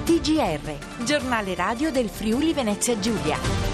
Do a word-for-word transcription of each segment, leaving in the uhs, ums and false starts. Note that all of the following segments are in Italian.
T G R, giornale radio del Friuli Venezia Giulia.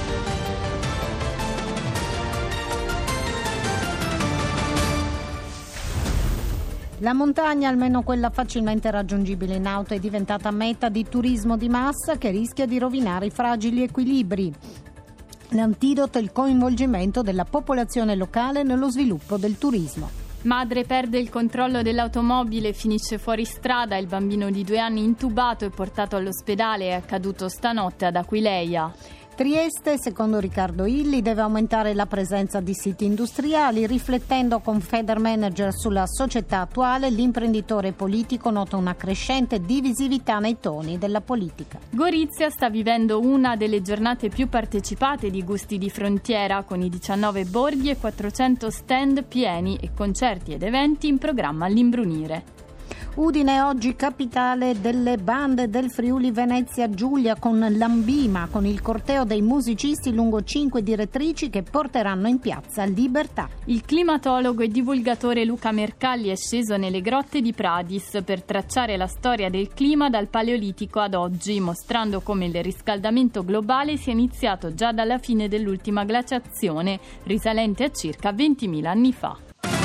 La montagna, almeno quella facilmente raggiungibile in auto, è diventata meta di turismo di massa che rischia di rovinare i fragili equilibri. L'antidoto è il coinvolgimento della popolazione locale nello sviluppo del turismo. Madre perde il controllo dell'automobile, finisce fuori strada, il bambino di due anni intubato e portato all'ospedale, è accaduto stanotte ad Aquileia. Trieste, secondo Riccardo Illi, deve aumentare la presenza di siti industriali. Riflettendo con Federmanager sulla società attuale, l'imprenditore politico nota una crescente divisività nei toni della politica. Gorizia sta vivendo una delle giornate più partecipate di Gusti di Frontiera, con i diciannove borghi e quattrocento stand pieni e concerti ed eventi in programma all'imbrunire. Udine oggi capitale delle bande del Friuli Venezia Giulia, con l'Ambima, con il corteo dei musicisti lungo cinque direttrici che porteranno in piazza Libertà. Il climatologo e divulgatore Luca Mercalli è sceso nelle grotte di Pradis per tracciare la storia del clima dal Paleolitico ad oggi, mostrando come il riscaldamento globale sia iniziato già dalla fine dell'ultima glaciazione, risalente a circa ventimila anni fa.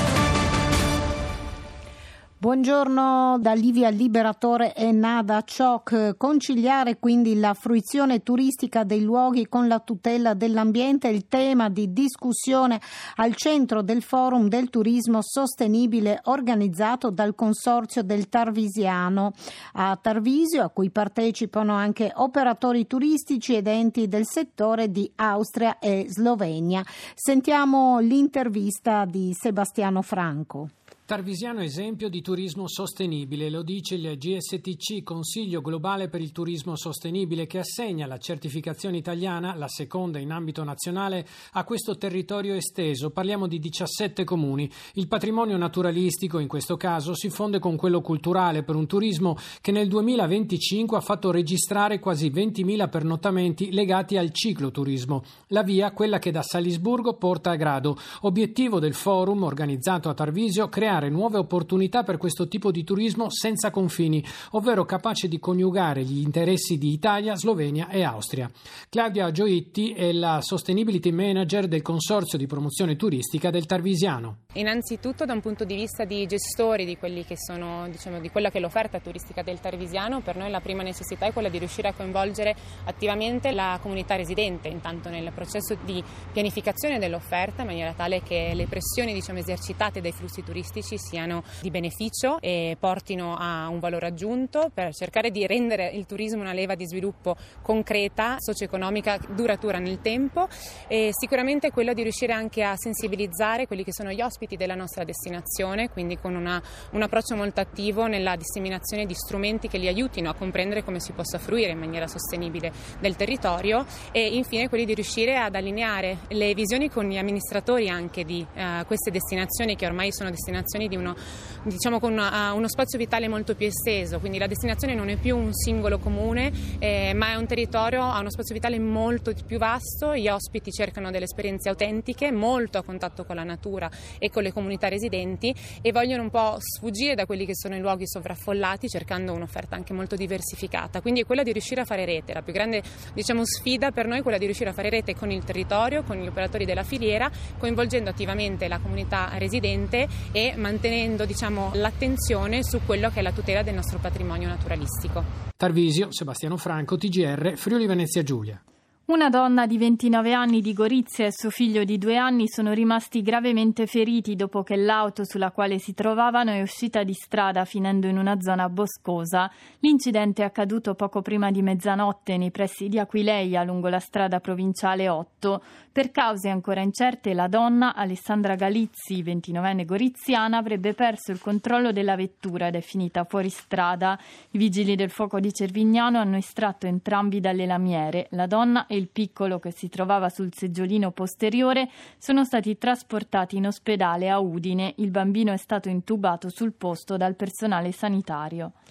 Buongiorno da Livia Liberatore e Nada Ciocc. Conciliare quindi la fruizione turistica dei luoghi con la tutela dell'ambiente è il tema di discussione al centro del Forum del Turismo Sostenibile organizzato dal Consorzio del Tarvisiano a Tarvisio, a cui partecipano anche operatori turistici ed enti del settore di Austria e Slovenia. Sentiamo l'intervista di Sebastiano Franco. Tarvisiano esempio di turismo sostenibile, lo dice il G S T C, Consiglio Globale per il Turismo Sostenibile, che assegna la certificazione italiana, la seconda in ambito nazionale, a questo territorio esteso. Parliamo di diciassette comuni. Il patrimonio naturalistico, in questo caso, si fonde con quello culturale per un turismo che nel duemilaventicinque ha fatto registrare quasi ventimila pernottamenti legati al cicloturismo. La via, quella che da Salisburgo porta a Grado. Obiettivo del forum organizzato a Tarvisio, creare nuove opportunità per questo tipo di turismo senza confini, ovvero capace di coniugare gli interessi di Italia, Slovenia e Austria. Claudia Gioitti è la Sustainability Manager del Consorzio di Promozione Turistica del Tarvisiano. Innanzitutto da un punto di vista di gestori di quelli che sono, diciamo, di quella che è l'offerta turistica del Tarvisiano, per noi la prima necessità è quella di riuscire a coinvolgere attivamente la comunità residente, intanto nel processo di pianificazione dell'offerta, in maniera tale che le pressioni, diciamo, esercitate dai flussi turistici siano di beneficio e portino a un valore aggiunto, per cercare di rendere il turismo una leva di sviluppo concreta, socio-economica, duratura nel tempo, e sicuramente quello di riuscire anche a sensibilizzare quelli che sono gli ospiti della nostra destinazione, quindi con una, un approccio molto attivo nella disseminazione di strumenti che li aiutino a comprendere come si possa fruire in maniera sostenibile del territorio, e infine quelli di riuscire ad allineare le visioni con gli amministratori anche di uh, queste destinazioni, che ormai sono destinazioni di uno, diciamo, con una, uno spazio vitale molto più esteso, quindi la destinazione non è più un singolo comune, eh, ma è un territorio, ha uno spazio vitale molto più vasto. Gli ospiti cercano delle esperienze autentiche, molto a contatto con la natura e con le comunità residenti, e vogliono un po' sfuggire da quelli che sono i luoghi sovraffollati, cercando un'offerta anche molto diversificata. Quindi è quella di riuscire a fare rete. La più grande, diciamo, sfida per noi è quella di riuscire a fare rete con il territorio, con gli operatori della filiera, coinvolgendo attivamente la comunità residente e mantenendo, diciamo, l'attenzione su quello che è la tutela del nostro patrimonio naturalistico. Tarvisio, Sebastiano Franco, T G R, Friuli Venezia Giulia. Una donna di ventinove anni di Gorizia e suo figlio di due anni sono rimasti gravemente feriti dopo che l'auto sulla quale si trovavano è uscita di strada finendo in una zona boscosa. L'incidente è accaduto poco prima di mezzanotte nei pressi di Aquileia, lungo la strada provinciale otto. Per cause ancora incerte, la donna, Alessandra Galizzi, ventinovenne goriziana, avrebbe perso il controllo della vettura ed è finita fuori strada. I vigili del fuoco di Cervignano hanno estratto entrambi dalle lamiere. La donna e il piccolo, che si trovava sul seggiolino posteriore, sono stati trasportati in ospedale a Udine. Il bambino è stato intubato sul posto dal personale sanitario.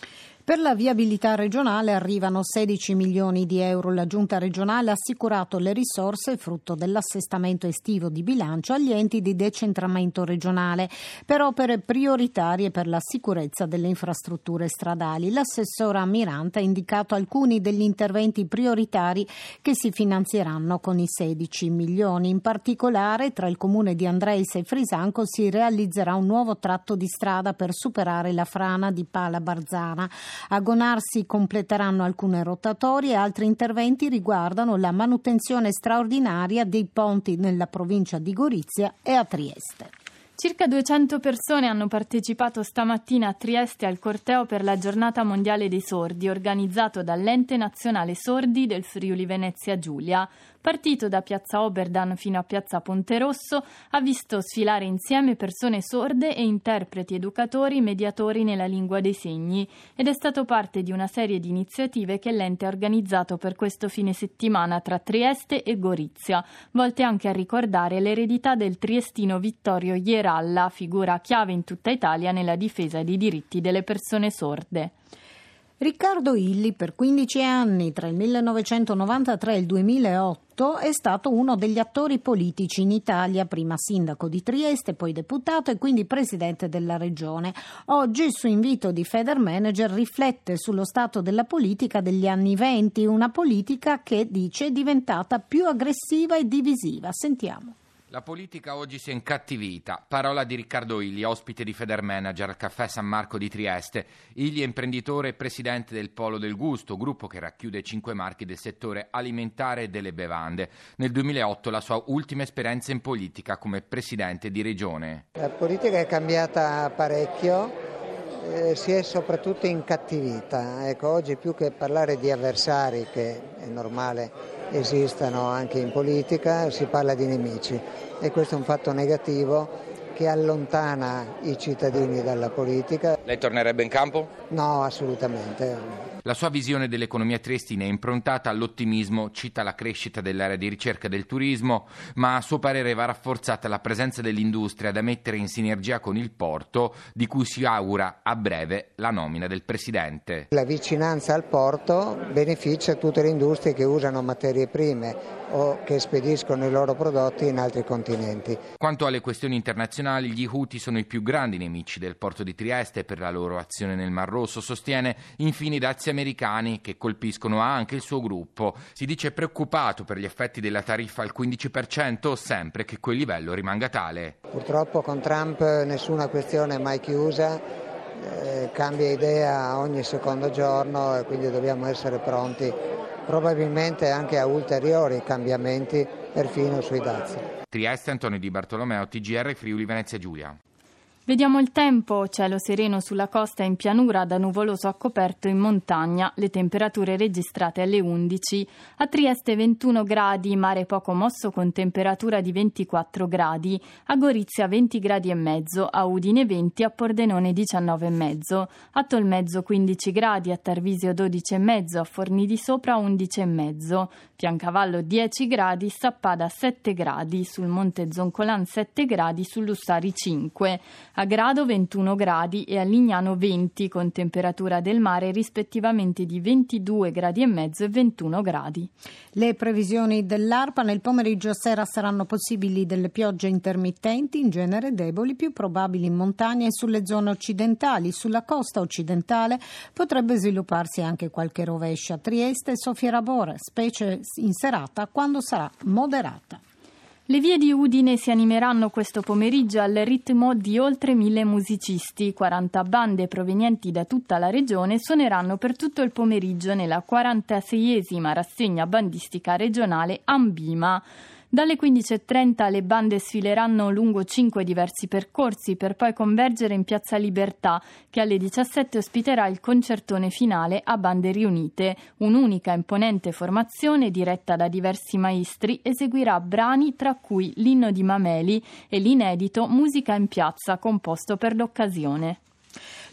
Per la viabilità regionale arrivano sedici milioni di euro. La Giunta regionale ha assicurato le risorse frutto dell'assestamento estivo di bilancio agli enti di decentramento regionale per opere prioritarie per la sicurezza delle infrastrutture stradali. L'assessora Mirante ha indicato alcuni degli interventi prioritari che si finanzieranno con i sedici milioni. In particolare, tra il comune di Andreis e Frisanco si realizzerà un nuovo tratto di strada per superare la frana di Pala Barzana. A Gonar si completeranno alcune rotatorie e altri interventi riguardano la manutenzione straordinaria dei ponti nella provincia di Gorizia e a Trieste. Circa duecento persone hanno partecipato stamattina a Trieste al corteo per la Giornata Mondiale dei Sordi, organizzato dall'Ente Nazionale Sordi del Friuli Venezia Giulia. Partito da Piazza Oberdan fino a Piazza Ponte Rosso, ha visto sfilare insieme persone sorde e interpreti, educatori, mediatori nella lingua dei segni ed è stato parte di una serie di iniziative che l'ente ha organizzato per questo fine settimana tra Trieste e Gorizia, volte anche a ricordare l'eredità del triestino Vittorio Ieralla, figura chiave in tutta Italia nella difesa dei diritti delle persone sorde. Riccardo Illy, per quindici anni, tra il millenovecentonovantatré e il duemilaotto, è stato uno degli attori politici in Italia, prima sindaco di Trieste, poi deputato e quindi presidente della regione. Oggi, su invito di Federmanager, riflette sullo stato della politica degli anni venti, una politica che, dice, è diventata più aggressiva e divisiva. Sentiamo. La politica oggi si è incattivita. Parola di Riccardo Illy, ospite di Federmanager al Caffè San Marco di Trieste. Illy è imprenditore e presidente del Polo del Gusto, gruppo che racchiude cinque marchi del settore alimentare e delle bevande. Nel duemilaotto la sua ultima esperienza in politica come presidente di regione. La politica è cambiata parecchio, eh, si è soprattutto incattivita. Ecco, oggi più che parlare di avversari, che è normale esistano anche in politica, si parla di nemici e questo è un fatto negativo che allontana i cittadini dalla politica. Lei tornerebbe in campo? No, assolutamente. La sua visione dell'economia triestina è improntata all'ottimismo, cita la crescita dell'area di ricerca del turismo, ma a suo parere va rafforzata la presenza dell'industria da mettere in sinergia con il porto, di cui si augura a breve la nomina del presidente. La vicinanza al porto beneficia tutte le industrie che usano materie prime o che spediscono i loro prodotti in altri continenti. Quanto alle questioni internazionali, gli Houthi sono i più grandi nemici del porto di Trieste per la loro azione nel Mar Rosso, sostiene infine i dazi americani che colpiscono anche il suo gruppo. Si dice preoccupato per gli effetti della tariffa al quindici per cento, sempre che quel livello rimanga tale. Purtroppo con Trump nessuna questione è mai chiusa, eh, cambia idea ogni secondo giorno e quindi dobbiamo essere pronti probabilmente anche a ulteriori cambiamenti, perfino sui dazi. Trieste, Antonio Di Bartolomeo, T G R Friuli Venezia Giulia. Vediamo il tempo, cielo sereno sulla costa e in pianura, da nuvoloso a coperto in montagna, le temperature registrate alle undici. A Trieste ventuno gradi, mare poco mosso con temperatura di ventiquattro gradi, a Gorizia venti gradi e mezzo, a Udine venti, a Pordenone diciannove e mezzo, a Tolmezzo quindici gradi, a Tarvisio dodici e mezzo, a Forni di Sopra undici e mezzo, Fiancavallo dieci gradi, Sappada sette gradi, sul Monte Zoncolan sette gradi, sull'Ussari cinque. A Grado ventuno gradi e a Lignano venti, con temperatura del mare rispettivamente di ventidue gradi e mezzo e ventuno gradi. Le previsioni dell'ARPA: nel pomeriggio sera saranno possibili delle piogge intermittenti, in genere deboli, più probabili in montagna e sulle zone occidentali. Sulla costa occidentale potrebbe svilupparsi anche qualche rovescia. Trieste e Sofia-Rabore, specie in serata quando sarà moderata. Le vie di Udine si animeranno questo pomeriggio al ritmo di oltre mille musicisti. quaranta bande provenienti da tutta la regione suoneranno per tutto il pomeriggio nella quarantaseiesima rassegna bandistica regionale Ambima. Dalle quindici e trenta le bande sfileranno lungo cinque diversi percorsi per poi convergere in Piazza Libertà, che alle diciassette ospiterà il concertone finale a bande riunite. Un'unica imponente formazione diretta da diversi maestri eseguirà brani tra cui l'inno di Mameli e l'inedito Musica in Piazza, composto per l'occasione.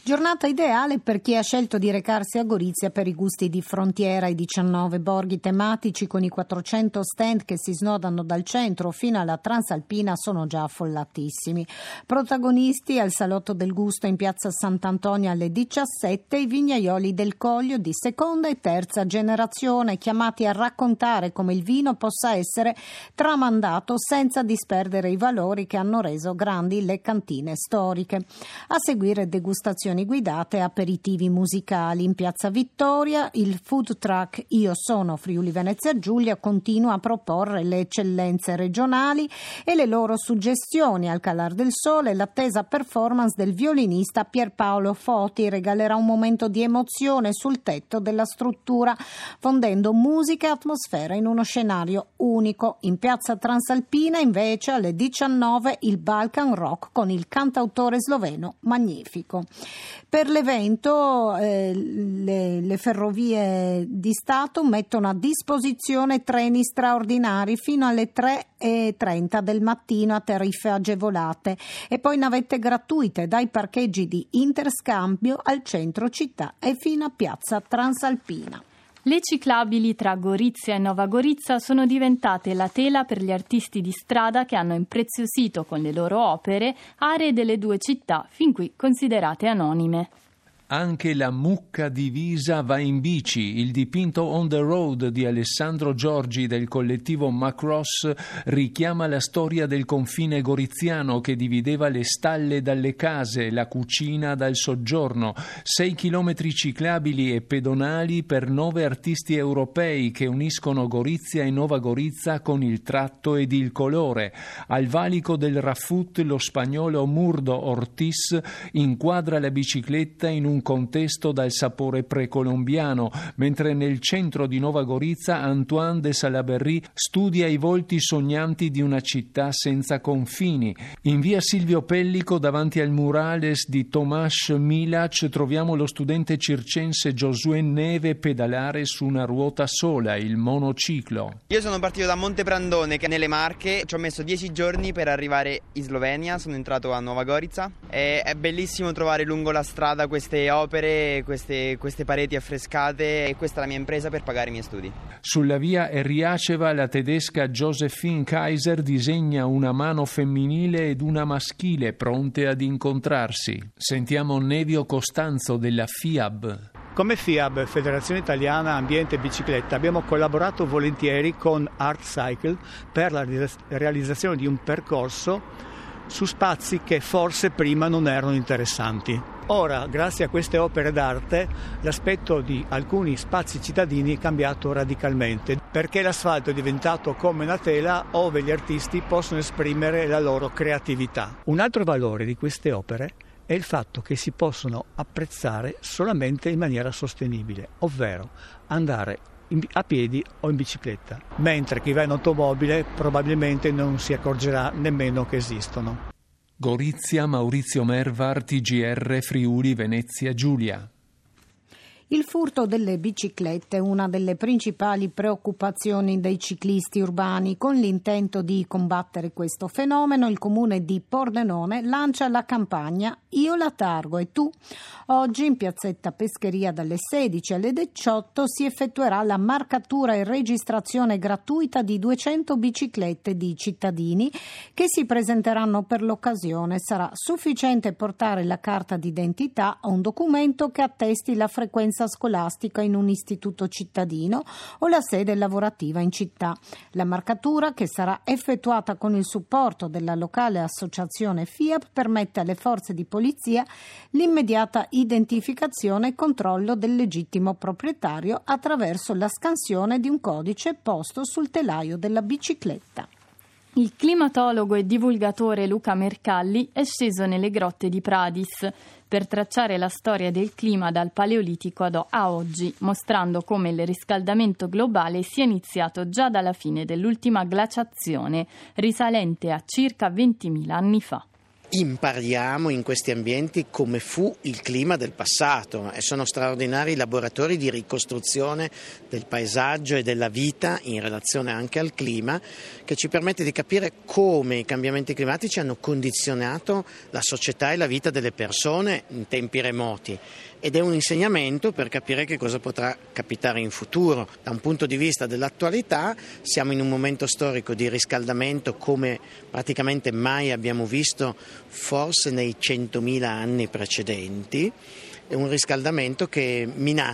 Giornata ideale per chi ha scelto di recarsi a Gorizia per i gusti di frontiera. I diciannove borghi tematici con i quattrocento stand che si snodano dal centro fino alla Transalpina sono già affollatissimi. Protagonisti al Salotto del Gusto in piazza Sant'Antonio alle diciassette i vignaioli del Coglio di seconda e terza generazione, chiamati a raccontare come il vino possa essere tramandato senza disperdere i valori che hanno reso grandi le cantine storiche. A seguire degustazioni guidate e aperitivi musicali. In piazza Vittoria il food truck Io sono Friuli Venezia Giulia continua a proporre le eccellenze regionali e le loro suggestioni. Al calar del sole l'attesa performance del violinista Pierpaolo Foti regalerà un momento di emozione sul tetto della struttura, fondendo musica e atmosfera in uno scenario unico. In piazza Transalpina invece alle diciannove il Balkan Rock con il cantautore sloveno Magnifico. Per l'evento eh, le, le ferrovie di Stato mettono a disposizione treni straordinari fino alle tre e trenta del mattino a tariffe agevolate e poi navette gratuite dai parcheggi di interscambio al centro città e fino a piazza Transalpina. Le ciclabili tra Gorizia e Nova Gorizia sono diventate la tela per gli artisti di strada che hanno impreziosito con le loro opere aree delle due città fin qui considerate anonime. Anche la mucca divisa va in bici. Il dipinto On the Road di Alessandro Giorgi del collettivo Macross richiama la storia del confine goriziano che divideva le stalle dalle case, la cucina dal soggiorno. Sei chilometri ciclabili e pedonali per nove artisti europei che uniscono Gorizia e Nova Gorizia con il tratto ed il colore. Al valico del Rafut lo spagnolo Murdo Ortiz inquadra la bicicletta in un un contesto dal sapore precolombiano, mentre nel centro di Nova Gorizia Antoine de Salaberry studia i volti sognanti di una città senza confini. In via Silvio Pellico, davanti al murales di Tomasz Milac, troviamo lo studente circense Giosuè Neve pedalare su una ruota sola, il monociclo. Io sono partito da Monteprandone, che è nelle Marche, ci ho messo dieci giorni per arrivare in Slovenia, sono entrato a Nova Gorizia. E è bellissimo trovare lungo la strada queste opere, queste, queste pareti affrescate, e questa è la mia impresa per pagare i miei studi. Sulla via Erriaceva la tedesca Josephine Kaiser disegna una mano femminile ed una maschile pronte ad incontrarsi. Sentiamo Nevio Costanzo della FIAB. Come FIAB, Federazione Italiana Ambiente e Bicicletta, abbiamo collaborato volentieri con Art Cycle per la realizzazione di un percorso su spazi che forse prima non erano interessanti. Ora, grazie a queste opere d'arte, l'aspetto di alcuni spazi cittadini è cambiato radicalmente, perché l'asfalto è diventato come una tela ove gli artisti possono esprimere la loro creatività. Un altro valore di queste opere è il fatto che si possono apprezzare solamente in maniera sostenibile, ovvero andare a piedi o in bicicletta, mentre chi va in automobile probabilmente non si accorgerà nemmeno che esistono. Gorizia, Maurizio Mervar, T G R Friuli Venezia Giulia. Il furto delle biciclette è una delle principali preoccupazioni dei ciclisti urbani. Con l'intento di combattere questo fenomeno, il comune di Pordenone lancia la campagna Io la targo e tu. Oggi in piazzetta Pescheria dalle sedici alle diciotto si effettuerà la marcatura e registrazione gratuita di duecento biciclette di cittadini che si presenteranno per l'occasione. Sarà sufficiente portare la carta d'identità o un documento che attesti la frequenza scolastica in un istituto cittadino o la sede lavorativa in città. La marcatura, che sarà effettuata con il supporto della locale associazione FIAB, permette alle forze di polizia l'immediata identificazione e controllo del legittimo proprietario attraverso la scansione di un codice posto sul telaio della bicicletta. Il climatologo e divulgatore Luca Mercalli è sceso nelle grotte di Pradis per tracciare la storia del clima dal Paleolitico a oggi, mostrando come il riscaldamento globale sia iniziato già dalla fine dell'ultima glaciazione, risalente a circa ventimila anni fa. impariamo in questi ambienti come fu il clima del passato e sono straordinari laboratori di ricostruzione del paesaggio e della vita in relazione anche al clima, che ci permette di capire come i cambiamenti climatici hanno condizionato la società e la vita delle persone in tempi remoti, ed è un insegnamento per capire che cosa potrà capitare in futuro. Da un punto di vista dell'attualità siamo in un momento storico di riscaldamento come praticamente mai abbiamo visto forse nei centomila anni precedenti. È un riscaldamento che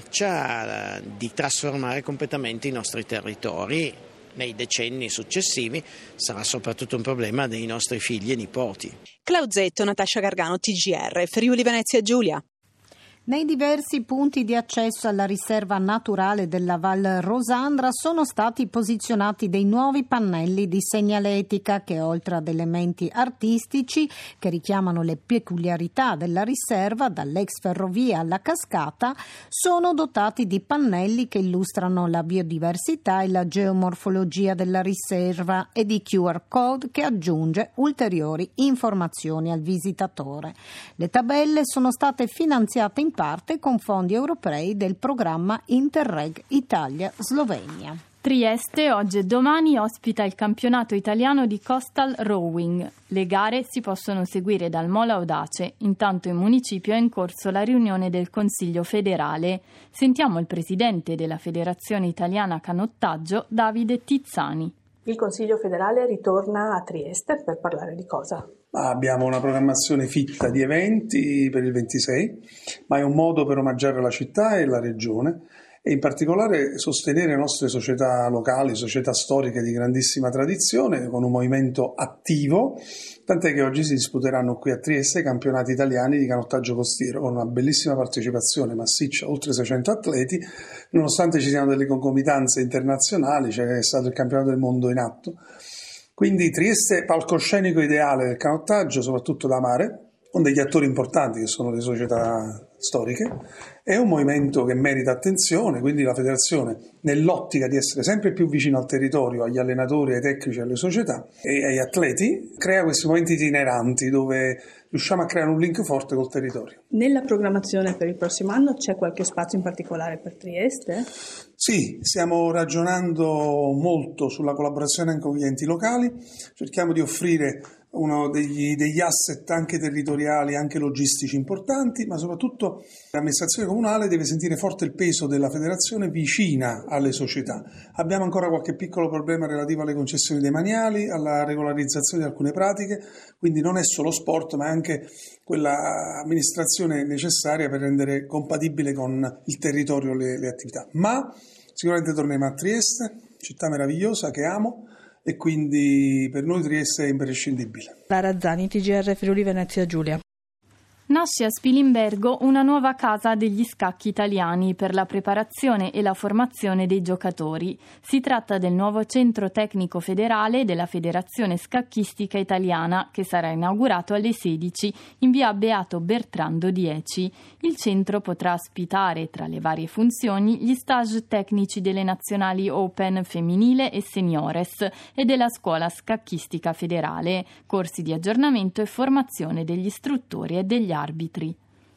minaccia di trasformare completamente i nostri territori nei decenni successivi. Sarà soprattutto un problema dei nostri figli e nipoti. Clauzetto, Natascia Gargano, T G R, Friuli Venezia Giulia. Nei diversi punti di accesso alla riserva naturale della Val Rosandra sono stati posizionati dei nuovi pannelli di segnaletica che, oltre ad elementi artistici che richiamano le peculiarità della riserva, dall'ex ferrovia alla cascata, sono dotati di pannelli che illustrano la biodiversità e la geomorfologia della riserva e di Q R code che aggiunge ulteriori informazioni al visitatore. Le tabelle sono state finanziate in parte con fondi europei del programma Interreg Italia-Slovenia. Trieste oggi e domani ospita il campionato italiano di Coastal Rowing. Le gare si possono seguire dal Mola Audace, intanto in municipio è in corso la riunione del Consiglio federale. Sentiamo il presidente della Federazione Italiana Canottaggio, Davide Tizzani. Il Consiglio federale ritorna a Trieste per parlare di cosa? Abbiamo una programmazione fitta di eventi per il ventisei, ma è un modo per omaggiare la città e la regione e in particolare sostenere le nostre società locali, società storiche di grandissima tradizione con un movimento attivo, tant'è che oggi si disputeranno qui a Trieste i campionati italiani di canottaggio costiero con una bellissima partecipazione massiccia, oltre seicento atleti, nonostante ci siano delle concomitanze internazionali, c'è stato il campionato del mondo in atto. Quindi Trieste palcoscenico ideale del canottaggio, soprattutto da mare, con degli attori importanti che sono le società storiche. È un movimento che merita attenzione, quindi la federazione, nell'ottica di essere sempre più vicino al territorio, agli allenatori, ai tecnici, alle società e agli atleti, crea questi momenti itineranti dove riusciamo a creare un link forte col territorio. Nella programmazione per il prossimo anno c'è qualche spazio in particolare per Trieste? Sì, stiamo ragionando molto sulla collaborazione anche con gli enti locali, cerchiamo di offrire uno degli, degli asset anche territoriali, anche logistici importanti, ma soprattutto l'amministrazione comunale deve sentire forte il peso della federazione vicina alle società. Abbiamo ancora qualche piccolo problema relativo alle concessioni demaniali, alla regolarizzazione di alcune pratiche, quindi non è solo sport ma è anche quella amministrazione necessaria per rendere compatibile con il territorio le, le attività. Ma sicuramente torneremo a Trieste, città meravigliosa che amo, e quindi per noi Trieste è imprescindibile. Lara Zani, T G R Friuli Venezia Giulia. Nasce a Spilimbergo una nuova casa degli scacchi italiani per la preparazione e la formazione dei giocatori. Si tratta del nuovo centro tecnico federale della Federazione Scacchistica Italiana che sarà inaugurato alle sedici in via Beato Bertrando dieci. Il centro potrà ospitare tra le varie funzioni gli stage tecnici delle nazionali Open femminile e seniores e della Scuola Scacchistica Federale, corsi di aggiornamento e formazione degli istruttori e degli arbitri.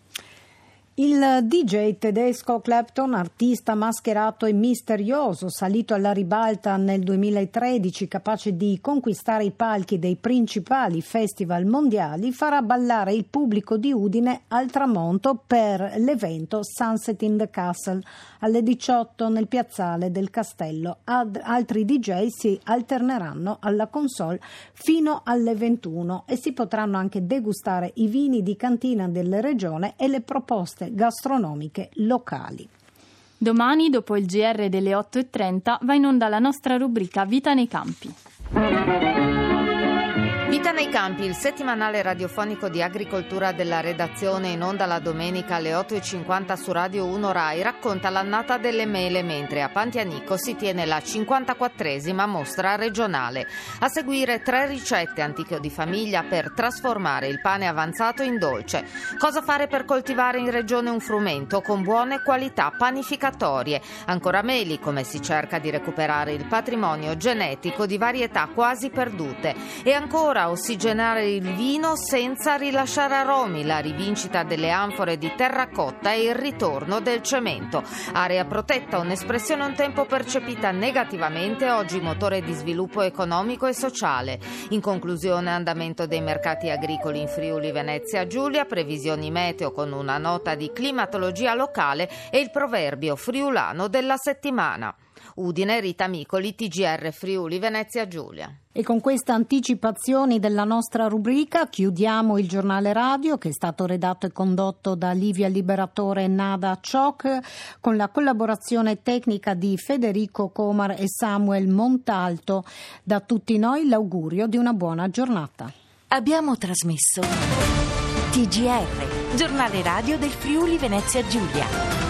Il D J tedesco Clapton, artista mascherato e misterioso, salito alla ribalta nel duemilatredici, capace di conquistare i palchi dei principali festival mondiali, farà ballare il pubblico di Udine al tramonto per l'evento Sunset in the Castle alle diciotto nel piazzale del castello. Ad altri D J si alterneranno alla console fino alle ventuno e si potranno anche degustare i vini di cantina della regione e le proposte gastronomiche locali. Domani, dopo il G R delle otto e trenta, va in onda la nostra rubrica Vita nei campi. Vita nei campi, il settimanale radiofonico di agricoltura della redazione, in onda la domenica alle otto e cinquanta su Radio uno Rai, racconta l'annata delle mele, mentre a Pantianico si tiene la cinquantaquattresima mostra regionale. A seguire tre ricette antiche o di famiglia per trasformare il pane avanzato in dolce. Cosa fare per coltivare in regione un frumento con buone qualità panificatorie. Ancora meli, come si cerca di recuperare il patrimonio genetico di varietà quasi perdute. E ancora ossigenare il vino senza rilasciare aromi, la rivincita delle anfore di terracotta e il ritorno del cemento. Area protetta, un'espressione un tempo percepita negativamente, oggi motore di sviluppo economico e sociale. In conclusione, andamento dei mercati agricoli in Friuli Venezia Giulia, previsioni meteo con una nota di climatologia locale e il proverbio friulano della settimana. Udine, Rita Micoli, T G R Friuli Venezia Giulia. E con queste anticipazioni della nostra rubrica chiudiamo il giornale radio, che è stato redatto e condotto da Livia Liberatore e Nada Ciok, con la collaborazione tecnica di Federico Comar e Samuel Montalto. Da tutti noi l'augurio di una buona giornata. Abbiamo trasmesso T G R, giornale radio del Friuli Venezia Giulia.